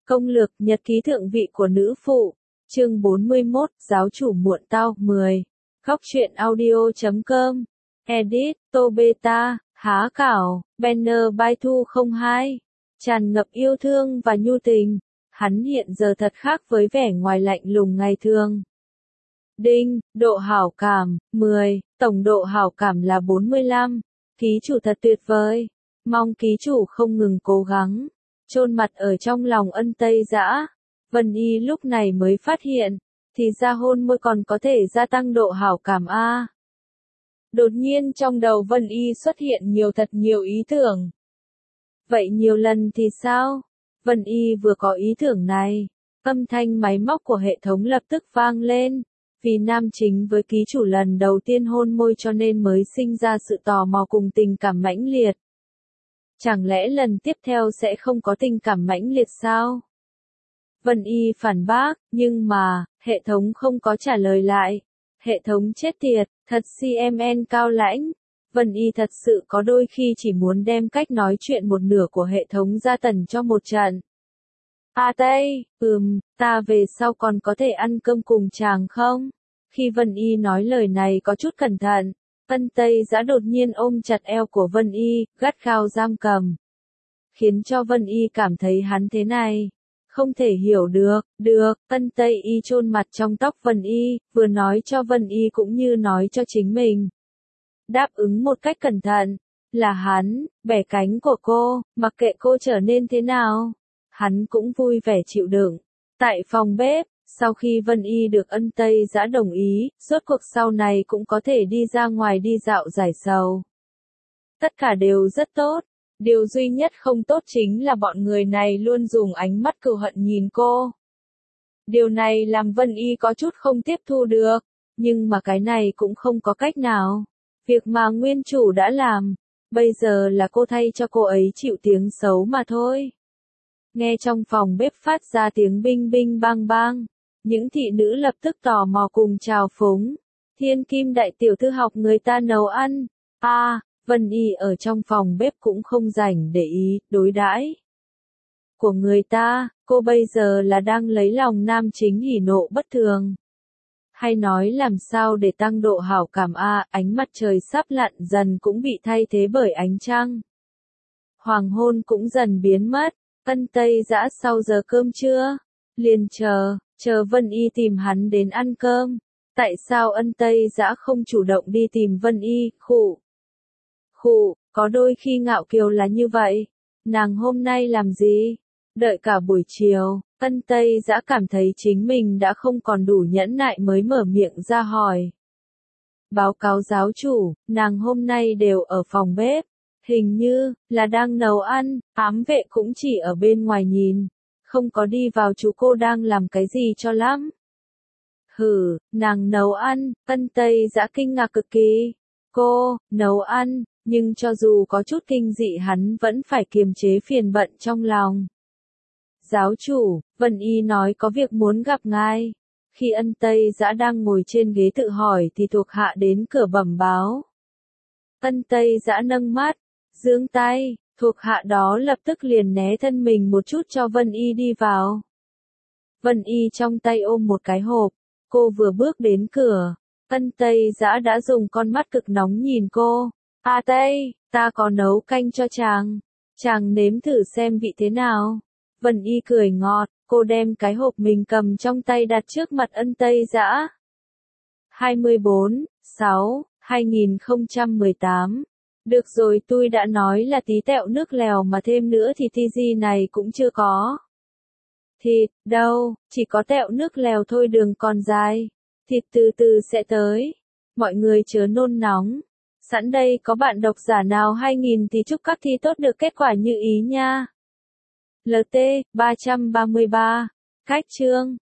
Công lược nhật ký thượng vị của nữ phụ. Chương 41, giáo chủ muộn tao, 10. Góc truyện audio.com. Edit, Tô Beta, Há Cảo, Banner by Thu 02. Tràn ngập yêu thương và nhu tình. Hắn hiện giờ thật khác với vẻ ngoài lạnh lùng ngày thường. Đinh, độ hảo cảm, 10. Tổng độ hảo cảm là 45. Ký chủ thật tuyệt vời. Mong ký chủ không ngừng cố gắng. Chôn mặt ở trong lòng Ân Tây Dã. Vân Y lúc này mới phát hiện, thì ra hôn môi còn có thể gia tăng độ hảo cảm a. Đột nhiên trong đầu Vân Y xuất hiện thật nhiều ý tưởng. Vậy nhiều lần thì sao? Vân Y vừa có ý tưởng này, âm thanh máy móc của hệ thống lập tức vang lên. Vì nam chính với ký chủ lần đầu tiên hôn môi cho nên mới sinh ra sự tò mò cùng tình cảm mãnh liệt. Chẳng lẽ lần tiếp theo sẽ không có tình cảm mãnh liệt sao? Vân Y phản bác, nhưng mà, hệ thống không có trả lời lại. Hệ thống chết tiệt, thật CMN cao lãnh. Vân Y thật sự có đôi khi chỉ muốn đem cách nói chuyện một nửa của hệ thống ra tần cho một trận. Tây, ta về sau còn có thể ăn cơm cùng chàng không? Khi Vân Y nói lời này có chút cẩn thận, Ân Tây Dã đột nhiên ôm chặt eo của Vân Y, gắt gao giam cầm. Khiến cho Vân Y cảm thấy hắn thế này. Không thể hiểu được, Ân Tây Y chôn mặt trong tóc Vân Y, vừa nói cho Vân Y cũng như nói cho chính mình. Đáp ứng một cách cẩn thận, là hắn, bẻ cánh của cô, mặc kệ cô trở nên thế nào. Hắn cũng vui vẻ chịu đựng. Tại phòng bếp, sau khi Vân Y được Ân Tây Dã đồng ý, rốt cuộc sau này cũng có thể đi ra ngoài đi dạo giải sầu. Tất cả đều rất tốt. Điều duy nhất không tốt chính là bọn người này luôn dùng ánh mắt cừu hận nhìn cô. Điều này làm Vân Y có chút không tiếp thu được, nhưng mà cái này cũng không có cách nào. Việc mà nguyên chủ đã làm, bây giờ là cô thay cho cô ấy chịu tiếng xấu mà thôi. Nghe trong phòng bếp phát ra tiếng binh binh bang bang, những thị nữ lập tức tò mò cùng chào phúng. Thiên Kim đại tiểu thư học người ta nấu ăn. Vân Y ở trong phòng bếp cũng không rảnh để ý, đối đãi của người ta, cô bây giờ là đang lấy lòng nam chính hỉ nộ bất thường. Hay nói làm sao để tăng độ hảo cảm ánh mặt trời sắp lặn dần cũng bị thay thế bởi ánh trăng. Hoàng hôn cũng dần biến mất, Ân Tây Dã sau giờ cơm trưa, liền chờ Vân Y tìm hắn đến ăn cơm. Tại sao Ân Tây Dã không chủ động đi tìm Vân Y, có đôi khi ngạo kiều là như vậy. Nàng hôm nay làm gì? Đợi cả buổi chiều, Ân Tây Dã cảm thấy chính mình đã không còn đủ nhẫn nại mới mở miệng ra hỏi. Báo cáo giáo chủ, nàng hôm nay đều ở phòng bếp. Hình như là đang nấu ăn, ám vệ cũng chỉ ở bên ngoài nhìn. Không có đi vào chú cô đang làm cái gì cho lắm. Nàng nấu ăn, Ân Tây Dã kinh ngạc cực kỳ. Cô, nấu ăn. Nhưng cho dù có chút kinh dị hắn vẫn phải kiềm chế phiền bận trong lòng. Giáo chủ, Vân Y nói có việc muốn gặp ngài. Khi Ân Tây Dã đang ngồi trên ghế tự hỏi thì thuộc hạ đến cửa bẩm báo. Ân Tây Dã nâng mắt, giương tay, thuộc hạ đó lập tức liền né thân mình một chút cho Vân Y đi vào. Vân Y trong tay ôm một cái hộp, cô vừa bước đến cửa, Ân Tây Dã đã dùng con mắt cực nóng nhìn cô. Tây, ta có nấu canh cho chàng nếm thử xem vị thế nào. Vân Y cười ngọt, cô đem cái hộp mình cầm trong tay đặt trước mặt Ân Tây Dã. 24/6/2018. Được rồi, tôi đã nói là tí tẹo nước lèo mà thêm nữa thì TG này cũng chưa có. Thịt, đâu, chỉ có tẹo nước lèo thôi, đường còn dài. Thịt từ từ sẽ tới. Mọi người chớ nôn nóng. Sẵn đây có bạn độc giả nào 2000 thì chúc các thi tốt được kết quả như ý nha. LT 333. Cách chương